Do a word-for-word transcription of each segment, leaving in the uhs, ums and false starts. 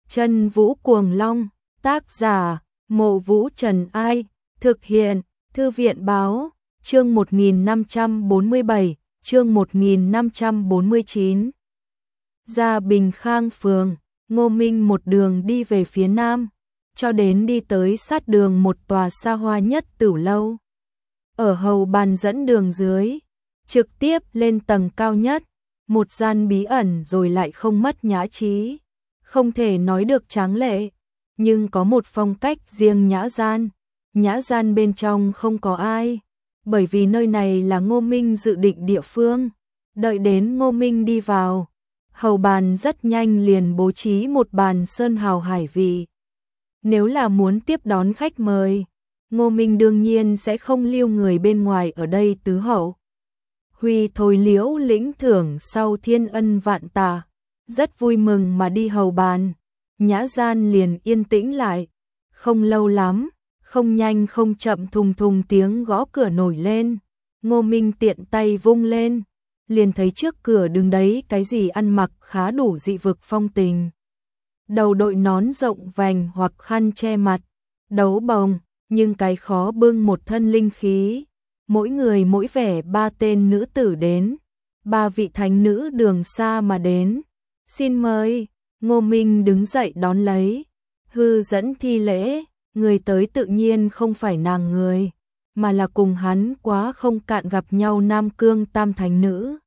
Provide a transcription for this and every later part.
Chân Vũ Cuồng Long, tác giả, Mộ Vũ Trần Ai, thực hiện, Thư viện Báo, chương một nghìn năm trăm bốn mươi bảy, chương một nghìn năm trăm bốn mươi chín. Ra Bình Khang phường, Ngô Minh một đường đi về phía nam, cho đến đi tới sát đường một tòa xa hoa nhất Tửu lâu. Ở hầu bàn dẫn đường dưới, trực tiếp lên tầng cao nhất, một gian bí ẩn rồi lại không mất nhã trí, không thể nói được tráng lệ, nhưng có một phong cách riêng nhã gian. Nhã gian bên trong không có ai, bởi vì nơi này là Ngô Minh dự định địa phương. Đợi đến Ngô Minh đi vào, hầu bàn rất nhanh liền bố trí một bàn sơn hào hải vị. Nếu là muốn tiếp đón khách mời, Ngô Minh đương nhiên sẽ không lưu người bên ngoài ở đây tứ hậu. Huy Thôi Liễu lĩnh thưởng sau thiên ân vạn tà, rất vui mừng mà đi hầu bàn. Nhã gian liền yên tĩnh lại, không lâu lắm, không nhanh không chậm thùng thùng tiếng gõ cửa nổi lên. Ngô Minh tiện tay vung lên, liền thấy trước cửa đứng đấy cái gì ăn mặc khá đủ dị vực phong tình. Đầu đội nón rộng vành hoặc khăn che mặt, đấu bồng, nhưng cái khó bưng một thân linh khí. Mỗi người mỗi vẻ ba tên nữ tử đến, ba vị thánh nữ đường xa mà đến. Xin mời. Ngô Minh đứng dậy đón lấy, hư dẫn thi lễ. Người tới tự nhiên không phải nàng người, mà là cùng hắn quá không cạn gặp nhau Nam Cương tam thánh nữ.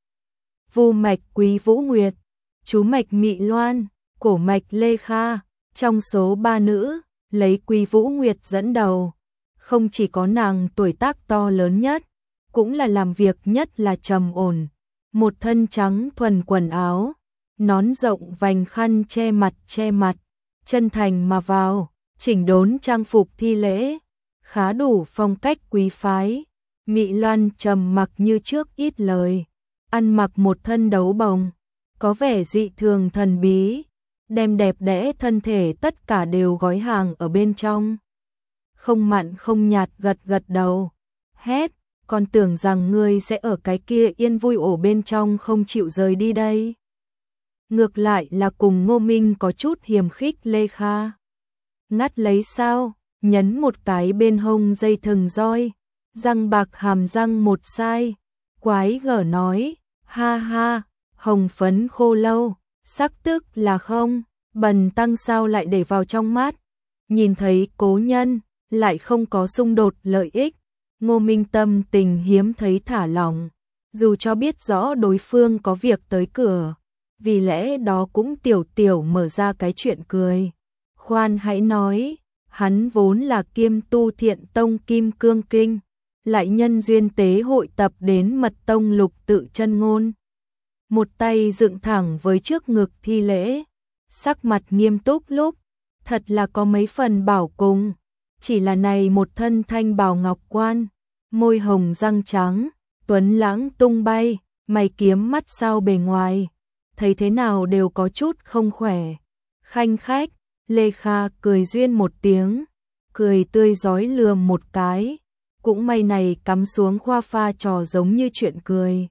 Vu mạch Quý Vũ Nguyệt, chú mạch Mị Loan, cổ mạch Lê Kha. Trong số ba nữ, lấy Quý Vũ Nguyệt dẫn đầu. Không chỉ có nàng tuổi tác to lớn nhất, cũng là làm việc nhất là trầm ổn. Một thân trắng thuần quần áo, nón rộng vành khăn che mặt che mặt, chân thành mà vào, chỉnh đốn trang phục thi lễ, khá đủ phong cách quý phái. Mị Loan trầm mặc như trước ít lời, ăn mặc một thân đấu bồng, có vẻ dị thường thần bí, đem đẹp đẽ thân thể tất cả đều gói hàng ở bên trong. Không mặn không nhạt gật gật đầu, hét, còn tưởng rằng ngươi sẽ ở cái kia yên vui ổ bên trong không chịu rời đi đây. Ngược lại là cùng Ngô Minh có chút hiềm khích Lê Kha. Ngắt lấy sao, nhấn một cái bên hông dây thừng roi, răng bạc hàm răng một sai, quái gở nói, ha ha, hồng phấn khô lâu, sắc tức là không, bần tăng sao lại để vào trong mắt. Nhìn thấy cố nhân, lại không có xung đột lợi ích, Ngô Minh tâm tình hiếm thấy thả lỏng, dù cho biết rõ đối phương có việc tới cửa, vì lẽ đó cũng tiểu tiểu mở ra cái chuyện cười. Khoan hãy nói, hắn vốn là kiêm tu Thiện Tông Kim Cương Kinh, lại nhân duyên tế hội tập đến Mật Tông Lục Tự Chân Ngôn. Một tay dựng thẳng với trước ngực thi lễ, sắc mặt nghiêm túc lúc, thật là có mấy phần bảo cùng. Chỉ là này một thân thanh bào ngọc quan, môi hồng răng trắng, tuấn lãng tung bay, mày kiếm mắt sao bề ngoài, thấy thế nào đều có chút không khỏe. Khanh khách, Lê Kha cười duyên một tiếng, cười tươi rói lườm một cái, cũng may này cắm xuống khoa pha trò giống như chuyện cười.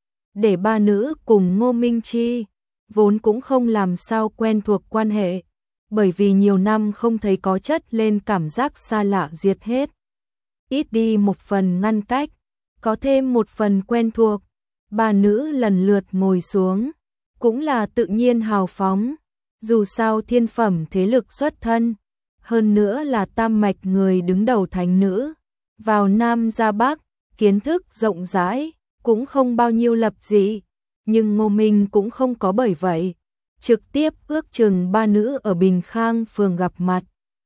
Để ba nữ cùng Ngô Minh Chi, vốn cũng không làm sao quen thuộc quan hệ, bởi vì nhiều năm không thấy có chất lên cảm giác xa lạ diệt hết. Ít đi một phần ngăn cách, có thêm một phần quen thuộc, ba nữ lần lượt ngồi xuống, cũng là tự nhiên hào phóng. Dù sao thiên phẩm thế lực xuất thân, hơn nữa là tam mạch người đứng đầu thánh nữ, vào Nam ra Bắc, kiến thức rộng rãi, cũng không bao nhiêu lập dị, nhưng Ngô Minh cũng không có bởi vậy, trực tiếp ước chừng ba nữ ở Bình Khang phường gặp mặt.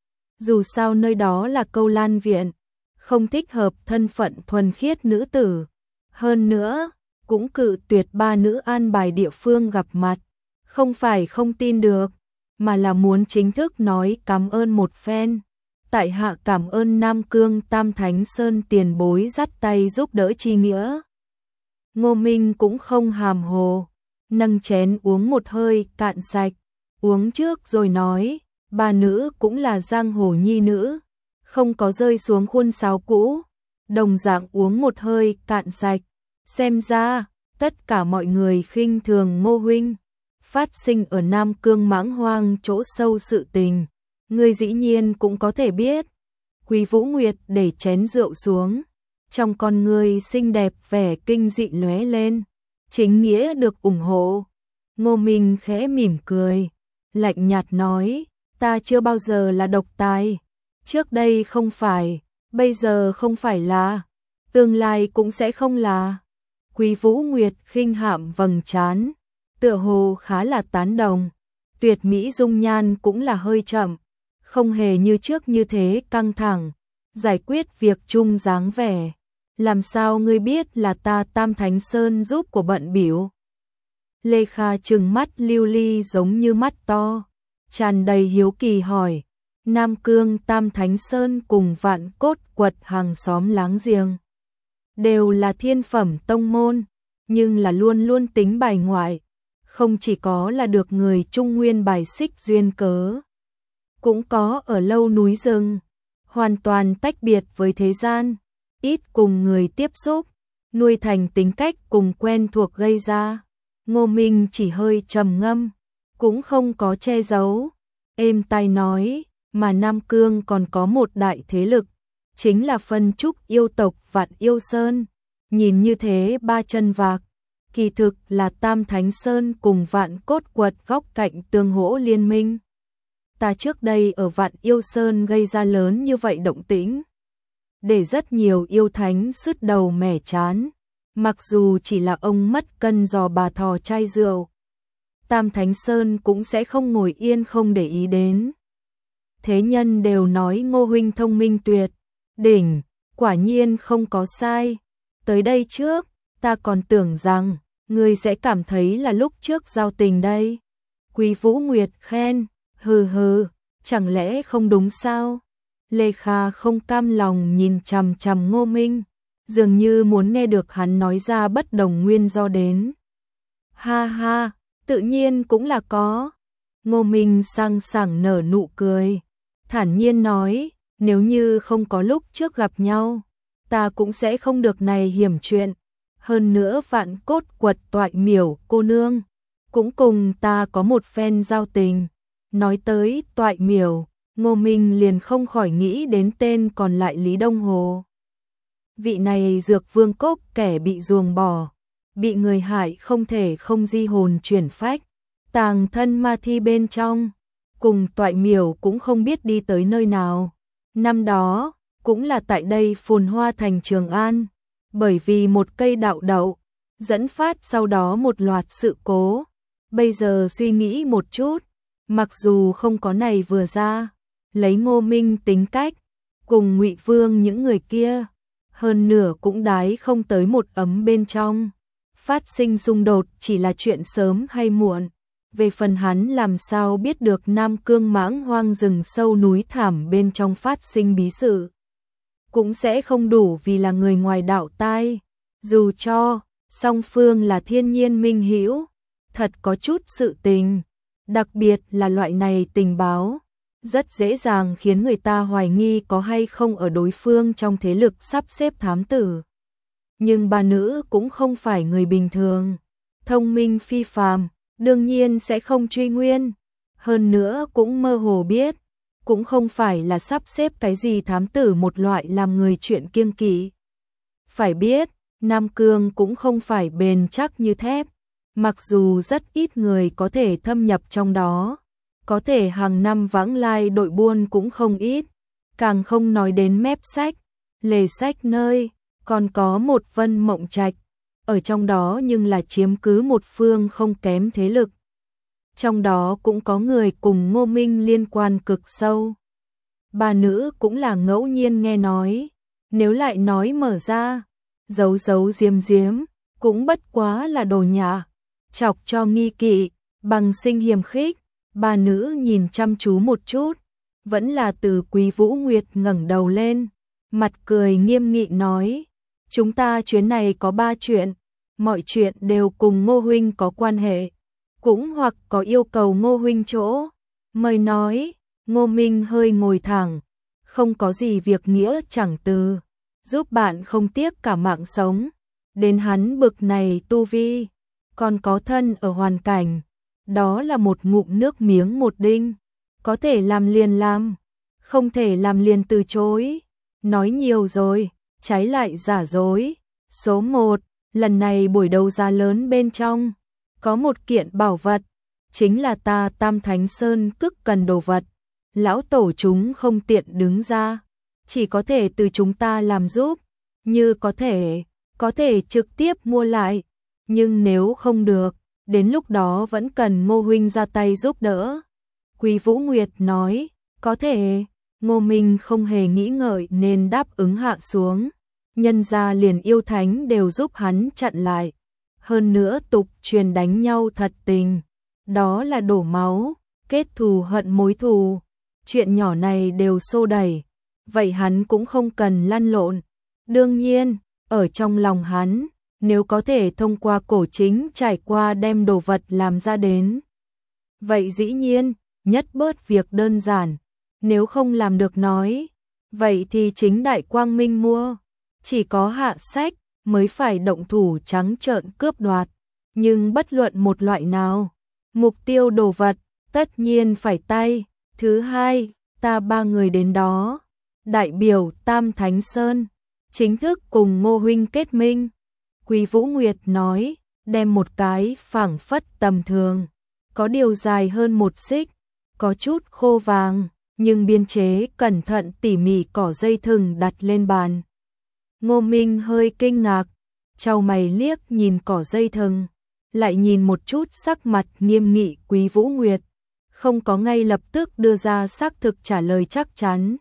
Dù sao nơi đó là Câu Lan viện, không thích hợp thân phận thuần khiết nữ tử, hơn nữa, cũng cự tuyệt ba nữ an bài địa phương gặp mặt. Không phải không tin được, mà là muốn chính thức nói cảm ơn một phen. Tại hạ cảm ơn Nam Cương Tam Thánh Sơn tiền bối dắt tay giúp đỡ chi nghĩa. Ngô Minh cũng không hàm hồ, nâng chén uống một hơi cạn sạch, uống trước rồi nói, ba nữ cũng là giang hồ nhi nữ, không có rơi xuống khuôn sáo cũ, đồng dạng uống một hơi cạn sạch, xem ra tất cả mọi người khinh thường Ngô huynh. phát sinh ở Nam Cương Mãng Hoang chỗ sâu sự tình, ngươi dĩ nhiên cũng có thể biết. Quý Vũ Nguyệt để chén rượu xuống, trong con ngươi xinh đẹp vẻ kinh dị lóe lên, chính nghĩa được ủng hộ. Ngô Minh khẽ mỉm cười, lạnh nhạt nói, ta chưa bao giờ là độc tài, trước đây không phải, bây giờ không phải là, tương lai cũng sẽ không là. Quý Vũ Nguyệt khinh hạm vầng trán, tựa hồ khá là tán đồng, tuyệt mỹ dung nhan cũng là hơi chậm, không hề như trước như thế căng thẳng, giải quyết việc chung dáng vẻ. Làm sao ngươi biết là ta Tam Thánh Sơn giúp của bận biểu? Lê Kha trừng mắt lưu ly giống như mắt to, tràn đầy hiếu kỳ hỏi, Nam Cương Tam Thánh Sơn cùng Vạn Cốt Quật hàng xóm láng giềng, đều là thiên phẩm tông môn, nhưng là luôn luôn tính bài ngoại, không chỉ có là được người Trung Nguyên bài xích duyên cớ, cũng có ở lâu núi rừng, hoàn toàn tách biệt với thế gian, ít cùng người tiếp xúc, nuôi thành tính cách cùng quen thuộc gây ra. Ngô Minh chỉ hơi trầm ngâm, cũng không có che giấu, êm tai nói, mà Nam Cương còn có một đại thế lực, chính là phân trúc yêu tộc Vạn Yêu Sơn, nhìn như thế ba chân vạc, kỳ thực là Tam Thánh Sơn cùng Vạn Cốt Quật góc cạnh tương hỗ liên minh. Ta trước đây ở Vạn Yêu Sơn gây ra lớn như vậy động tĩnh, để rất nhiều yêu thánh sứt đầu mẻ chán, mặc dù chỉ là ông mất cân giò bà thò chai rượu, Tam Thánh Sơn cũng sẽ không ngồi yên không để ý đến. Thế nhân đều nói Ngô huynh thông minh tuyệt, đỉnh, quả nhiên không có sai. Tới đây trước, ta còn tưởng rằng, ngươi sẽ cảm thấy là lúc trước giao tình đây. Quý Vũ Nguyệt khen, hừ hừ, chẳng lẽ không đúng sao? Lê Kha không cam lòng nhìn chằm chằm Ngô Minh, dường như muốn nghe được hắn nói ra bất đồng nguyên do đến. Ha ha, tự nhiên cũng là có. Ngô Minh sang sảng nở nụ cười, thản nhiên nói, nếu như không có lúc trước gặp nhau, ta cũng sẽ không được này hiểm chuyện. Hơn nữa Vạn Cốt Quật Toại Miểu cô nương, cũng cùng ta có một phen giao tình. Nói tới Toại Miểu, Ngô Minh liền không khỏi nghĩ đến tên còn lại Lý Đông Hồ. Vị này dược vương cốc kẻ bị ruồng bỏ, bị người hại không thể không di hồn chuyển phách, tàng thân ma thi bên trong, cùng Toại Miểu cũng không biết đi tới nơi nào. Năm đó, cũng là tại đây phồn hoa thành Trường An, bởi vì một cây đạo đậu, dẫn phát sau đó một loạt sự cố. Bây giờ suy nghĩ một chút, mặc dù không có này vừa ra, lấy Ngô Minh tính cách, cùng Ngụy Vương những người kia, hơn nửa cũng đái không tới một ấm bên trong. Phát sinh xung đột chỉ là chuyện sớm hay muộn. Về phần hắn làm sao biết được Nam Cương Mãng Hoang rừng sâu núi thảm bên trong phát sinh bí sự, cũng sẽ không đủ vì là người ngoài đạo tai. Dù cho song phương là thiên nhiên minh hữu, thật có chút sự tình, đặc biệt là loại này tình báo, rất dễ dàng khiến người ta hoài nghi có hay không ở đối phương trong thế lực sắp xếp thám tử. Nhưng bà nữ cũng không phải người bình thường, thông minh phi phàm, đương nhiên sẽ không truy nguyên, hơn nữa cũng mơ hồ biết, cũng không phải là sắp xếp cái gì thám tử một loại làm người chuyện kiêng kỵ. Phải biết, Nam Cương cũng không phải bền chắc như thép, mặc dù rất ít người có thể thâm nhập trong đó, có thể hàng năm vãng lai đội buôn cũng không ít, càng không nói đến mép sách, lề sách nơi, còn có một Vân Mộng Trạch, ở trong đó nhưng là chiếm cứ một phương không kém thế lực. Trong đó cũng có người cùng Ngô Minh liên quan cực sâu. Bà nữ cũng là ngẫu nhiên nghe nói, nếu lại nói mở ra, giấu giấu giếm giếm, cũng bất quá là đồ nhả, chọc cho nghi kỵ, bằng sinh hiềm khích. Bà nữ nhìn chăm chú một chút, vẫn là từ Quý Vũ Nguyệt ngẩng đầu lên, mặt cười nghiêm nghị nói, chúng ta chuyến này có ba chuyện, mọi chuyện đều cùng Ngô huynh có quan hệ, cũng hoặc có yêu cầu Ngô huynh chỗ. Mời nói. Ngô Minh hơi ngồi thẳng, không có gì việc nghĩa chẳng từ, giúp bạn không tiếc cả mạng sống, đến hắn bực này tu vi, còn có thân ở hoàn cảnh, đó là một ngụm nước miếng một đinh, có thể làm liền làm, không thể làm liền từ chối. Nói nhiều rồi, trái lại giả dối. Số một, lần này buổi đấu giá lớn bên trong, có một kiện bảo vật, chính là ta Tam Thánh Sơn cực cần đồ vật. Lão tổ chúng không tiện đứng ra, chỉ có thể từ chúng ta làm giúp, như có thể, có thể trực tiếp mua lại, nhưng nếu không được, đến lúc đó vẫn cần Ngô huynh ra tay giúp đỡ. Quý Vũ Nguyệt nói, có thể. Ngô Minh không hề nghĩ ngợi nên đáp ứng hạ xuống, nhân ra liền yêu thánh đều giúp hắn chặn lại. Hơn nữa tục truyền đánh nhau thật tình, đó là đổ máu, kết thù hận mối thù, chuyện nhỏ này đều xô đẩy, vậy hắn cũng không cần lăn lộn. Đương nhiên, ở trong lòng hắn, nếu có thể thông qua cổ chính trải qua đem đồ vật làm ra đến, vậy dĩ nhiên, nhất bớt việc đơn giản. Nếu không làm được nói, vậy thì chính Đại Quang Minh mua, chỉ có hạ sách mới phải động thủ trắng trợn cướp đoạt, nhưng bất luận một loại nào, mục tiêu đồ vật, tất nhiên phải tay. Thứ hai, ta ba người đến đó, đại biểu Tam Thánh Sơn, chính thức cùng Ngô huynh kết minh. Quý Vũ Nguyệt nói, đem một cái phảng phất tầm thường, có điều dài hơn một xích, có chút khô vàng, nhưng biên chế cẩn thận tỉ mỉ cỏ dây thừng đặt lên bàn. Ngô Minh hơi kinh ngạc, chau mày liếc nhìn cỏ dây thừng, lại nhìn một chút sắc mặt nghiêm nghị Quý Vũ Nguyệt, không có ngay lập tức đưa ra xác thực trả lời chắc chắn.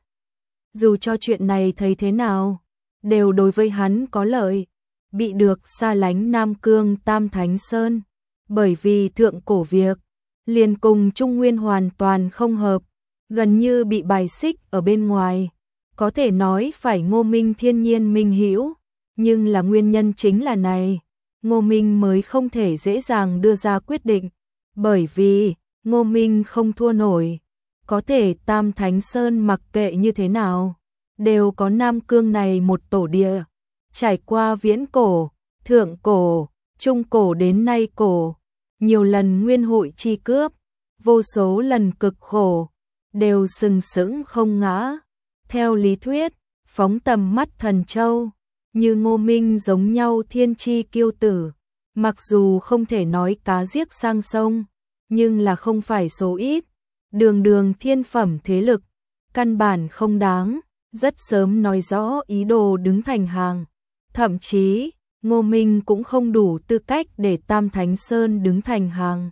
Dù cho chuyện này thấy thế nào, đều đối với hắn có lợi, bị được xa lánh Nam Cương Tam Thánh Sơn, bởi vì thượng cổ việc, liền cùng Trung Nguyên hoàn toàn không hợp, gần như bị bài xích ở bên ngoài. Có thể nói phải Ngô Minh thiên nhiên minh hữu, nhưng là nguyên nhân chính là này, Ngô Minh mới không thể dễ dàng đưa ra quyết định, bởi vì Ngô Minh không thua nổi. Có thể Tam Thánh Sơn mặc kệ như thế nào, đều có Nam Cương này một tổ địa, trải qua viễn cổ, thượng cổ, trung cổ đến nay cổ, nhiều lần nguyên hội chi cướp, vô số lần cực khổ, đều sừng sững không ngã. Theo lý thuyết, phóng tầm mắt Thần Châu, như Ngô Minh giống nhau thiên chi kiêu tử, mặc dù không thể nói cá giết sang sông, nhưng là không phải số ít, đường đường thiên phẩm thế lực, căn bản không đáng, rất sớm nói rõ ý đồ đứng thành hàng. Thậm chí, Ngô Minh cũng không đủ tư cách để Tam Thánh Sơn đứng thành hàng.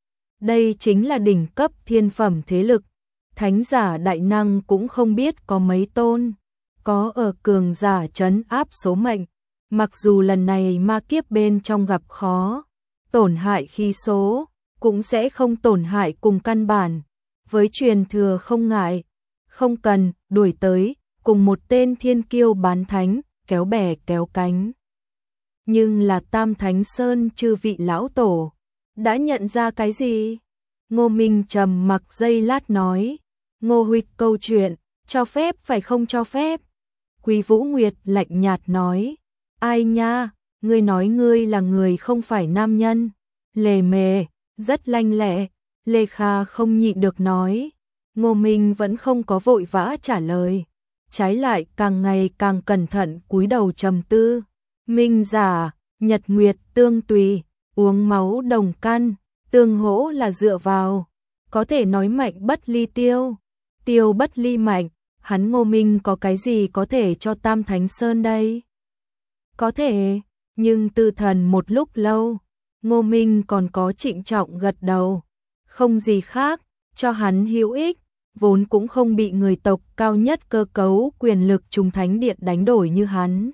Đây chính là đỉnh cấp thiên phẩm thế lực, thánh giả đại năng cũng không biết có mấy tôn, có ở cường giả trấn áp số mệnh, mặc dù lần này ma kiếp bên trong gặp khó, tổn hại khi số, cũng sẽ không tổn hại cùng căn bản, với truyền thừa không ngại, không cần đuổi tới, cùng một tên thiên kiêu bán thánh, kéo bè kéo cánh. Nhưng là Tam Thánh Sơn chư vị lão tổ, đã nhận ra cái gì? Ngô Minh trầm mặc giây lát nói, Ngô huynh câu chuyện, cho phép phải không cho phép? Quý Vũ Nguyệt lạnh nhạt nói, ai nha, ngươi nói ngươi là người không phải nam nhân, lề mề, rất lanh lẹ. Lê Kha không nhịn được nói, Ngô Minh vẫn không có vội vã trả lời, trái lại càng ngày càng cẩn thận cúi đầu trầm tư. Minh giả, nhật nguyệt tương tùy, uống máu đồng căn, tương hỗ là dựa vào, có thể nói mạnh bất ly tiêu, tiêu bất ly mạnh, hắn Ngô Minh có cái gì có thể cho Tam Thánh Sơn đây? Có thể, nhưng tư thần một lúc lâu, Ngô Minh còn có trịnh trọng gật đầu, không gì khác, cho hắn hữu ích, vốn cũng không bị người tộc cao nhất cơ cấu quyền lực Trung Thánh Điện đánh đổi như hắn.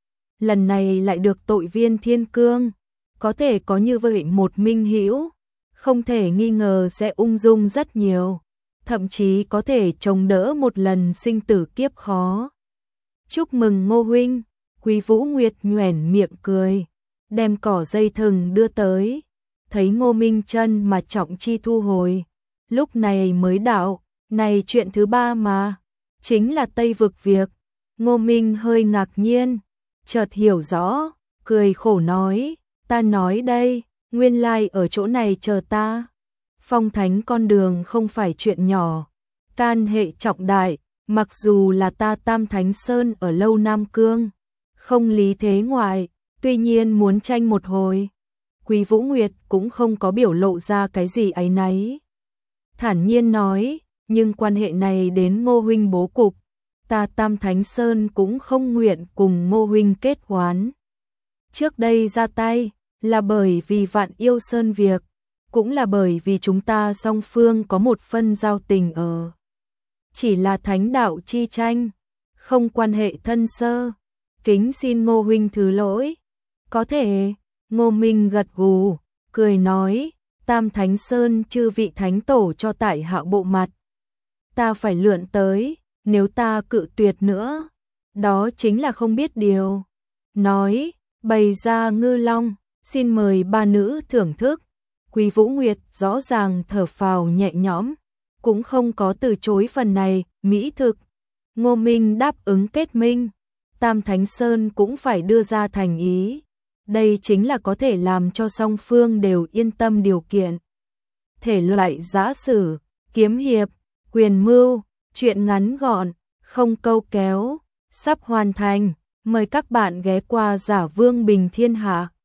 Lần này lại được tội viên Thiên Cương, có thể có như vậy một minh hữu, không thể nghi ngờ sẽ ung dung rất nhiều, thậm chí có thể chống đỡ một lần sinh tử kiếp khó. Chúc mừng Ngô huynh, Quý Vũ Nguyệt nhoẻn miệng cười, đem cỏ dây thừng đưa tới, thấy Ngô Minh chân mà trọng chi thu hồi, lúc này mới đạo, này chuyện thứ ba mà, chính là Tây vực việc. Ngô Minh hơi ngạc nhiên, chợt hiểu rõ, cười khổ nói, ta nói đây, nguyên lai ở chỗ này chờ ta. Phong thánh con đường không phải chuyện nhỏ, can hệ trọng đại, mặc dù là ta Tam Thánh Sơn ở Lâu Nam Cương, không lý thế ngoại, tuy nhiên muốn tranh một hồi. Quý Vũ Nguyệt cũng không có biểu lộ ra cái gì áy náy. Thản nhiên nói, nhưng quan hệ này đến Ngô huynh bố cục, ta Tam Thánh Sơn cũng không nguyện cùng Ngô huynh kết oán. Trước đây ra tay, là bởi vì Vạn Yêu Sơn việc, cũng là bởi vì chúng ta song phương có một phân giao tình ở. Chỉ là thánh đạo chi tranh, không quan hệ thân sơ, kính xin Ngô huynh thứ lỗi. Có thể, Ngô Minh gật gù, cười nói, Tam Thánh Sơn chư vị thánh tổ cho tại hạ bộ mặt. Ta phải lượn tới, nếu ta cự tuyệt nữa, đó chính là không biết điều. Nói, bày ra ngư long, xin mời ba nữ thưởng thức. Quý Vũ Nguyệt rõ ràng thở phào nhẹ nhõm, cũng không có từ chối phần này, mỹ thực. Ngô Minh đáp ứng kết minh, Tam Thánh Sơn cũng phải đưa ra thành ý. Đây chính là có thể làm cho song phương đều yên tâm điều kiện. Thể loại giã sử, kiếm hiệp, quyền mưu, truyện ngắn gọn, không câu kéo, sắp hoàn thành. Mời các bạn ghé qua Giả Vương Bình Thiên Hạ.